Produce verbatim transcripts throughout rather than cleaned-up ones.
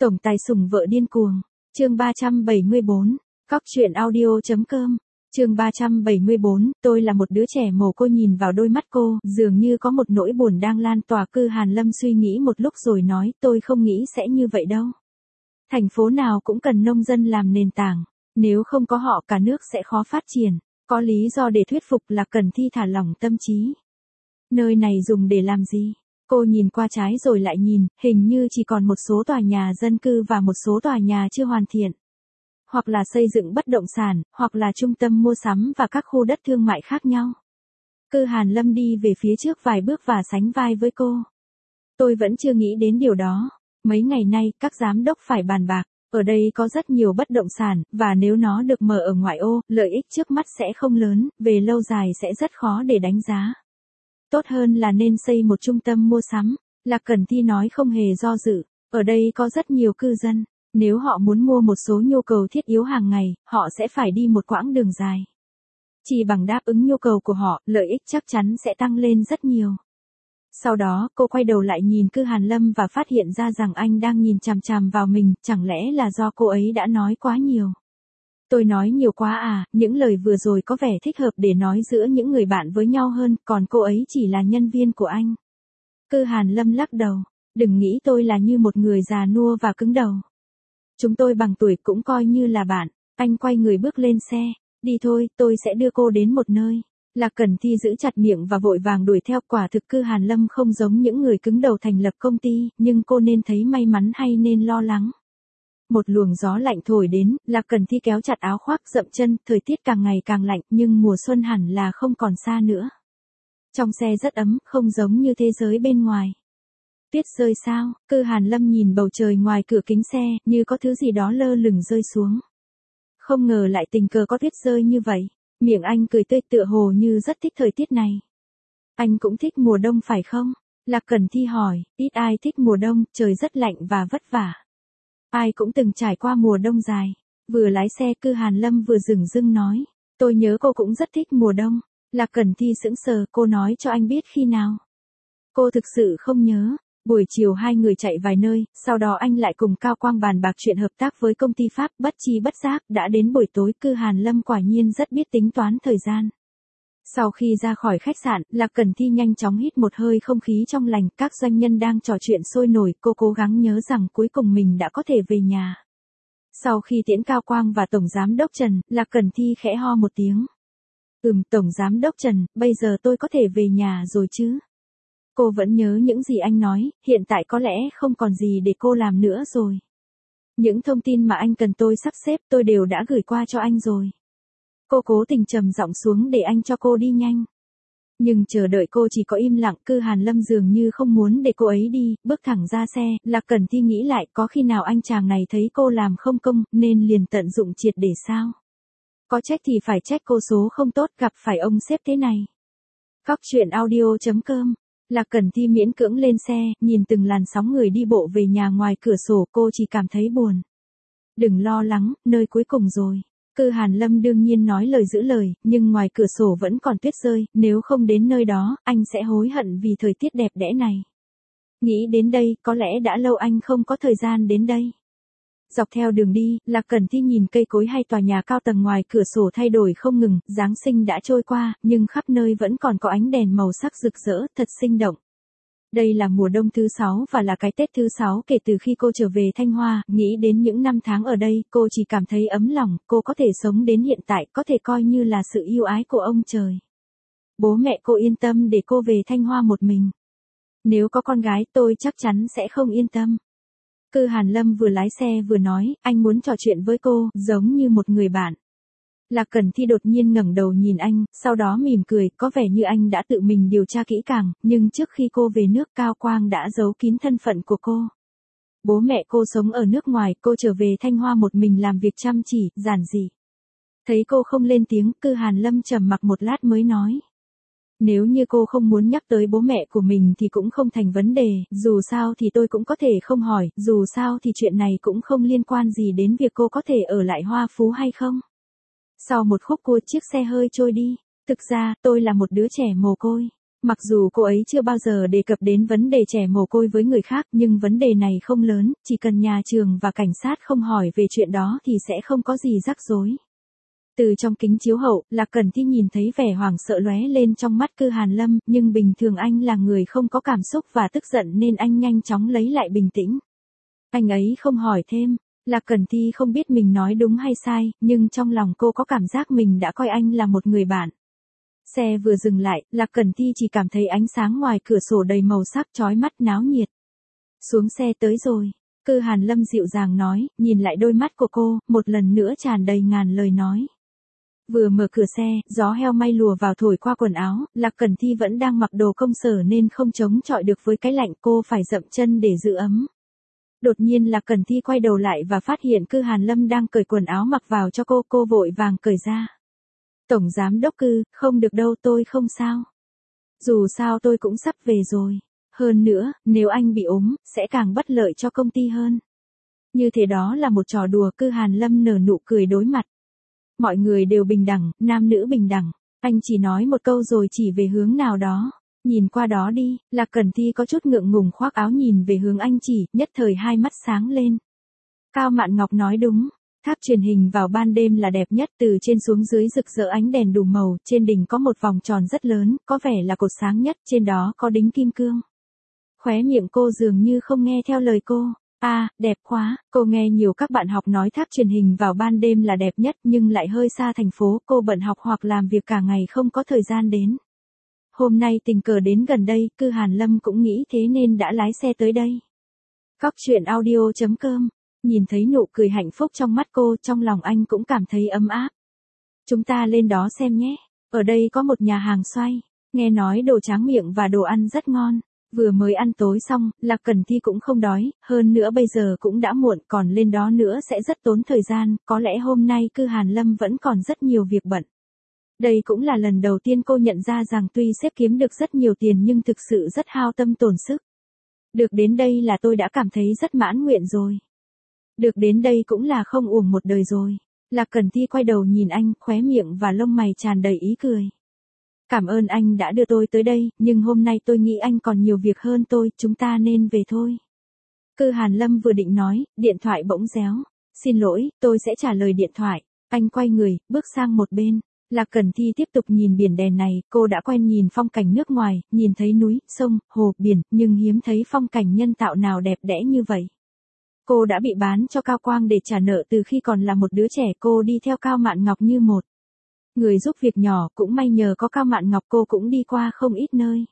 Tổng tài sủng vợ điên cuồng. Chương ba trăm bảy mươi bốn. Cóc truyện audio.com. Chương ba trăm bảy mươi bốn, tôi là một đứa trẻ mồ côi. Nhìn vào đôi mắt cô, dường như có một nỗi buồn đang lan tỏa. Cư Hàn Lâm suy nghĩ một lúc rồi nói, tôi không nghĩ sẽ như vậy đâu. Thành phố nào cũng cần nông dân làm nền tảng. Nếu không có họ cả nước sẽ khó phát triển. Có lý do để thuyết phục là cần thi thả lỏng tâm trí. Nơi này dùng để làm gì? Cô nhìn qua trái rồi lại nhìn, hình như chỉ còn một số tòa nhà dân cư và một số tòa nhà chưa hoàn thiện. Hoặc là xây dựng bất động sản, hoặc là trung tâm mua sắm và các khu đất thương mại khác nhau. Cư Hàn Lâm đi về phía trước vài bước và sánh vai với cô. Tôi vẫn chưa nghĩ đến điều đó. Mấy ngày nay, các giám đốc phải bàn bạc. Ở đây có rất nhiều bất động sản, và nếu nó được mở ở ngoại ô, lợi ích trước mắt sẽ không lớn, về lâu dài sẽ rất khó để đánh giá. Tốt hơn là nên xây một trung tâm mua sắm. Lạc Cẩn Thi nói không hề do dự. Ở đây có rất nhiều cư dân. Nếu họ muốn mua một số nhu cầu thiết yếu hàng ngày, họ sẽ phải đi một quãng đường dài. Chỉ bằng đáp ứng nhu cầu của họ, lợi ích chắc chắn sẽ tăng lên rất nhiều. Sau đó, cô quay đầu lại nhìn Cư Hàn Lâm và phát hiện ra rằng anh đang nhìn chằm chằm vào mình, chẳng lẽ là do cô ấy đã nói quá nhiều. Tôi nói nhiều quá à, những lời vừa rồi có vẻ thích hợp để nói giữa những người bạn với nhau hơn, còn cô ấy chỉ là nhân viên của anh. Cư Hàn Lâm lắc đầu, đừng nghĩ tôi là như một người già nua và cứng đầu. Chúng tôi bằng tuổi cũng coi như là bạn. Anh quay người bước lên xe. Đi thôi, tôi sẽ đưa cô đến một nơi. Lạc Cẩn Thi giữ chặt miệng và vội vàng đuổi theo. Quả thực Cư Hàn Lâm không giống những người cứng đầu thành lập công ty, nhưng cô nên thấy may mắn hay nên lo lắng. Một luồng gió lạnh thổi đến, Lạc Cẩn Thi kéo chặt áo khoác dậm chân, thời tiết càng ngày càng lạnh, nhưng mùa xuân hẳn là không còn xa nữa. Trong xe rất ấm, không giống như thế giới bên ngoài. Tuyết rơi sao? Cư Hàn Lâm nhìn bầu trời ngoài cửa kính xe, như có thứ gì đó lơ lửng rơi xuống. Không ngờ lại tình cờ có tuyết rơi như vậy. Miệng anh cười tươi tựa hồ như rất thích thời tiết này. Anh cũng thích mùa đông phải không? Lạc Cẩn Thi hỏi, ít ai thích mùa đông, trời rất lạnh và vất vả. Ai cũng từng trải qua mùa đông dài. Vừa lái xe Cư Hàn Lâm vừa dửng dưng nói, tôi nhớ cô cũng rất thích mùa đông. Lạc Cẩn Thi sững sờ, cô nói cho anh biết khi nào. Cô thực sự không nhớ. Buổi chiều hai người chạy vài nơi, sau đó anh lại cùng Cao Quang bàn bạc chuyện hợp tác với công ty Pháp. Bất chi bất giác, đã đến buổi tối. Cư Hàn Lâm quả nhiên rất biết tính toán thời gian. Sau khi ra khỏi khách sạn, Lạc Cẩn Thi nhanh chóng hít một hơi không khí trong lành. Các doanh nhân đang trò chuyện sôi nổi, cô cố gắng nhớ rằng cuối cùng mình đã có thể về nhà. Sau khi tiễn Cao Quang và Tổng Giám đốc Trần, Lạc Cẩn Thi khẽ ho một tiếng. Ừm, Tổng Giám đốc Trần, bây giờ tôi có thể về nhà rồi chứ? Cô vẫn nhớ những gì anh nói, hiện tại có lẽ không còn gì để cô làm nữa rồi. Những thông tin mà anh cần tôi sắp xếp tôi đều đã gửi qua cho anh rồi. Cô cố tình trầm giọng xuống để anh cho cô đi nhanh. Nhưng chờ đợi cô chỉ có im lặng. Cư Hàn Lâm dường như không muốn để cô ấy đi, bước thẳng ra xe. Lạc Cẩn Thi nghĩ lại, có khi nào anh chàng này thấy cô làm không công, nên liền tận dụng triệt để sao? Có trách thì phải trách cô số không tốt, gặp phải ông sếp thế này. Cóc truyện audio.com. Lạc Cẩn Thi miễn cưỡng lên xe, nhìn từng làn sóng người đi bộ về nhà. Ngoài cửa sổ cô chỉ cảm thấy buồn. Đừng lo lắng, nơi cuối cùng rồi. Cư Hàn Lâm đương nhiên nói lời giữ lời, nhưng ngoài cửa sổ vẫn còn tuyết rơi, nếu không đến nơi đó, anh sẽ hối hận vì thời tiết đẹp đẽ này. Nghĩ đến đây, có lẽ đã lâu anh không có thời gian đến đây. Dọc theo đường đi, Lạc Cẩn Thi nhìn cây cối hay tòa nhà cao tầng ngoài cửa sổ thay đổi không ngừng. Giáng sinh đã trôi qua, nhưng khắp nơi vẫn còn có ánh đèn màu sắc rực rỡ, thật sinh động. Đây là mùa đông thứ sáu và là cái Tết thứ sáu kể từ khi cô trở về Thanh Hoa. Nghĩ đến những năm tháng ở đây, cô chỉ cảm thấy ấm lòng. Cô có thể sống đến hiện tại, có thể coi như là sự yêu ái của ông trời. Bố mẹ cô yên tâm để cô về Thanh Hoa một mình. Nếu có con gái tôi chắc chắn sẽ không yên tâm. Cư Hàn Lâm vừa lái xe vừa nói, anh muốn trò chuyện với cô, giống như một người bạn. Lạc Cẩn Thi đột nhiên ngẩng đầu nhìn anh, sau đó mỉm cười, có vẻ như anh đã tự mình điều tra kỹ càng, nhưng trước khi cô về nước Cao Quang đã giấu kín thân phận của cô. Bố mẹ cô sống ở nước ngoài, cô trở về Thanh Hoa một mình làm việc chăm chỉ, giản dị. Thấy cô không lên tiếng, Cư Hàn Lâm trầm mặc một lát mới nói. Nếu như cô không muốn nhắc tới bố mẹ của mình thì cũng không thành vấn đề, dù sao thì tôi cũng có thể không hỏi, dù sao thì chuyện này cũng không liên quan gì đến việc cô có thể ở lại Hoa Phú hay không. Sau một khúc cua chiếc xe hơi trôi đi, thực ra tôi là một đứa trẻ mồ côi. Mặc dù cô ấy chưa bao giờ đề cập đến vấn đề trẻ mồ côi với người khác, nhưng vấn đề này không lớn, chỉ cần nhà trường và cảnh sát không hỏi về chuyện đó thì sẽ không có gì rắc rối. Từ trong kính chiếu hậu, Lạc Cẩn Thi nhìn thấy vẻ hoảng sợ lóe lên trong mắt Cư Hàn Lâm, nhưng bình thường anh là người không có cảm xúc và tức giận nên anh nhanh chóng lấy lại bình tĩnh. Anh ấy không hỏi thêm. Lạc Cẩn Thi không biết mình nói đúng hay sai, nhưng trong lòng cô có cảm giác mình đã coi anh là một người bạn. Xe vừa dừng lại, Lạc Cẩn Thi chỉ cảm thấy ánh sáng ngoài cửa sổ đầy màu sắc chói mắt náo nhiệt. Xuống xe tới rồi. Cư Hàn Lâm dịu dàng nói, nhìn lại đôi mắt của cô, một lần nữa tràn đầy ngàn lời nói. Vừa mở cửa xe, gió heo may lùa vào thổi qua quần áo, Lạc Cẩn Thi vẫn đang mặc đồ công sở nên không chống chọi được với cái lạnh, cô phải dậm chân để giữ ấm. Đột nhiên Lạc Cẩn Thi quay đầu lại và phát hiện Cư Hàn Lâm đang cởi quần áo mặc vào cho cô, cô vội vàng cởi ra. Tổng giám đốc Cư, không được đâu, tôi không sao. Dù sao tôi cũng sắp về rồi. Hơn nữa, nếu anh bị ốm, sẽ càng bất lợi cho công ty hơn. Như thế đó là một trò đùa. Cư Hàn Lâm nở nụ cười đối mặt. Mọi người đều bình đẳng, nam nữ bình đẳng. Anh chỉ nói một câu rồi chỉ về hướng nào đó. Nhìn qua đó đi. Lạc Cẩn Thi có chút ngượng ngùng khoác áo nhìn về hướng anh chỉ, nhất thời hai mắt sáng lên. Cao Mạn Ngọc nói đúng. Tháp truyền hình vào ban đêm là đẹp nhất, từ trên xuống dưới rực rỡ ánh đèn đủ màu, trên đỉnh có một vòng tròn rất lớn, có vẻ là cột sáng nhất, trên đó có đính kim cương. Khóe miệng cô dường như không nghe theo lời cô. À, đẹp quá, cô nghe nhiều các bạn học nói tháp truyền hình vào ban đêm là đẹp nhất nhưng lại hơi xa thành phố, cô bận học hoặc làm việc cả ngày không có thời gian đến. Hôm nay tình cờ đến gần đây, Cư Hàn Lâm cũng nghĩ thế nên đã lái xe tới đây. Cóc truyện audio chấm com. Nhìn thấy nụ cười hạnh phúc trong mắt cô, trong lòng anh cũng cảm thấy ấm áp. Chúng ta lên đó xem nhé. Ở đây có một nhà hàng xoay. Nghe nói đồ tráng miệng và đồ ăn rất ngon. Vừa mới ăn tối xong, Lạc Cẩn Thi cũng không đói, hơn nữa bây giờ cũng đã muộn, còn lên đó nữa sẽ rất tốn thời gian, có lẽ hôm nay Cư Hàn Lâm vẫn còn rất nhiều việc bận. Đây cũng là lần đầu tiên cô nhận ra rằng tuy sếp kiếm được rất nhiều tiền nhưng thực sự rất hao tâm tổn sức. Được đến đây là tôi đã cảm thấy rất mãn nguyện rồi. Được đến đây cũng là không uổng một đời rồi. Lạc Cẩn Thi quay đầu nhìn anh, khóe miệng và lông mày tràn đầy ý cười. Cảm ơn anh đã đưa tôi tới đây, nhưng hôm nay tôi nghĩ anh còn nhiều việc hơn tôi, chúng ta nên về thôi. Cư Hàn Lâm vừa định nói, điện thoại bỗng réo. Xin lỗi, tôi sẽ trả lời điện thoại. Anh quay người, bước sang một bên. Lạc Cẩn Thi tiếp tục nhìn biển đèn này, cô đã quen nhìn phong cảnh nước ngoài, nhìn thấy núi, sông, hồ, biển, nhưng hiếm thấy phong cảnh nhân tạo nào đẹp đẽ như vậy. Cô đã bị bán cho Cao Quang để trả nợ từ khi còn là một đứa trẻ, cô đi theo Cao Mạn Ngọc như một người giúp việc nhỏ, cũng may nhờ có Cao Mạn Ngọc cô cũng đi qua không ít nơi.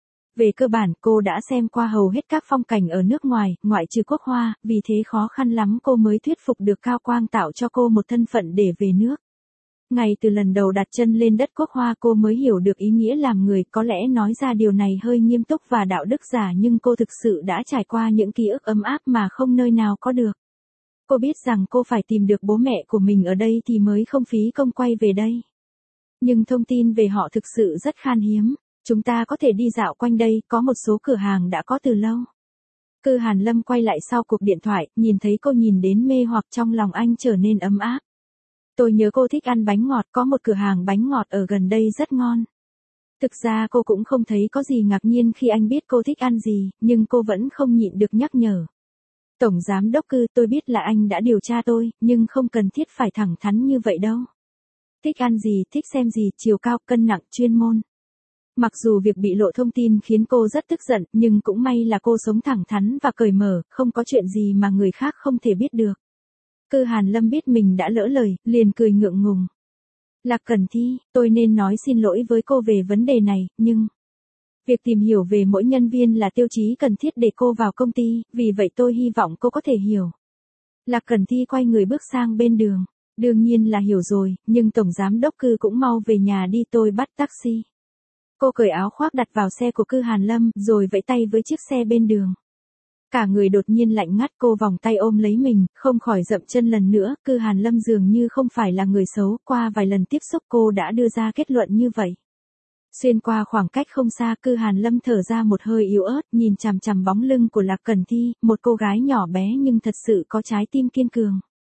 Về cơ bản cô đã xem qua hầu hết các phong cảnh ở nước ngoài, ngoại trừ Quốc Hoa, vì thế khó khăn lắm cô mới thuyết phục được Cao Quang tạo cho cô một thân phận để về nước. Ngay từ lần đầu đặt chân lên đất Quốc Hoa cô mới hiểu được ý nghĩa làm người, có lẽ nói ra điều này hơi nghiêm túc và đạo đức giả nhưng cô thực sự đã trải qua những ký ức ấm áp mà không nơi nào có được. Cô biết rằng cô phải tìm được bố mẹ của mình ở đây thì mới không phí công quay về đây. Nhưng thông tin về họ thực sự rất khan hiếm. Chúng ta có thể đi dạo quanh đây, có một số cửa hàng đã có từ lâu. Cư Hàn Lâm quay lại sau cuộc điện thoại, nhìn thấy cô nhìn đến mê hoặc trong lòng anh trở nên ấm áp. Tôi nhớ cô thích ăn bánh ngọt, có một cửa hàng bánh ngọt ở gần đây rất ngon. Thực ra cô cũng không thấy có gì ngạc nhiên khi anh biết cô thích ăn gì, nhưng cô vẫn không nhịn được nhắc nhở. Tổng giám đốc Cư, tôi biết là anh đã điều tra tôi, nhưng không cần thiết phải thẳng thắn như vậy đâu. Thích ăn gì, thích xem gì, chiều cao, cân nặng, chuyên môn. Mặc dù việc bị lộ thông tin khiến cô rất tức giận, nhưng cũng may là cô sống thẳng thắn và cởi mở, không có chuyện gì mà người khác không thể biết được. Cư Hàn Lâm biết mình đã lỡ lời, liền cười ngượng ngùng. Lạc Cẩn Thi, tôi nên nói xin lỗi với cô về vấn đề này, nhưng... Việc tìm hiểu về mỗi nhân viên là tiêu chí cần thiết để cô vào công ty, vì vậy tôi hy vọng cô có thể hiểu. Lạc Cẩn Thi quay người bước sang bên đường. Đương nhiên là hiểu rồi, nhưng Tổng Giám Đốc Cư cũng mau về nhà đi, tôi bắt taxi. Cô cởi áo khoác đặt vào xe của Cư Hàn Lâm, rồi vẫy tay với chiếc xe bên đường. Cả người đột nhiên lạnh ngắt, cô vòng tay ôm lấy mình, không khỏi dậm chân lần nữa. Cư Hàn Lâm dường như không phải là người xấu, qua vài lần tiếp xúc cô đã đưa ra kết luận như vậy. Xuyên qua khoảng cách không xa, Cư Hàn Lâm thở ra một hơi yếu ớt, nhìn chằm chằm bóng lưng của Lạc Cẩn Thi, một cô gái nhỏ bé nhưng thật sự có trái tim kiên cường.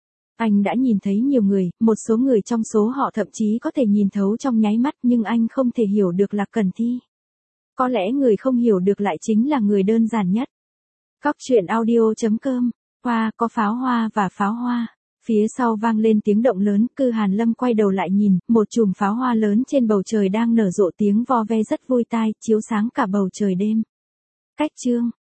Anh đã nhìn thấy nhiều người, một số người trong số họ thậm chí có thể nhìn thấu trong nháy mắt, nhưng anh không thể hiểu được Lạc Cẩn Thi. Có lẽ người không hiểu được lại chính là người đơn giản nhất. Cóc truyện audio.com. Hoa, có pháo hoa và pháo hoa. Phía sau vang lên tiếng động lớn, Cư Hàn Lâm quay đầu lại nhìn, một chùm pháo hoa lớn trên bầu trời đang nở rộ, tiếng vo ve rất vui tai, chiếu sáng cả bầu trời đêm. Cách chương.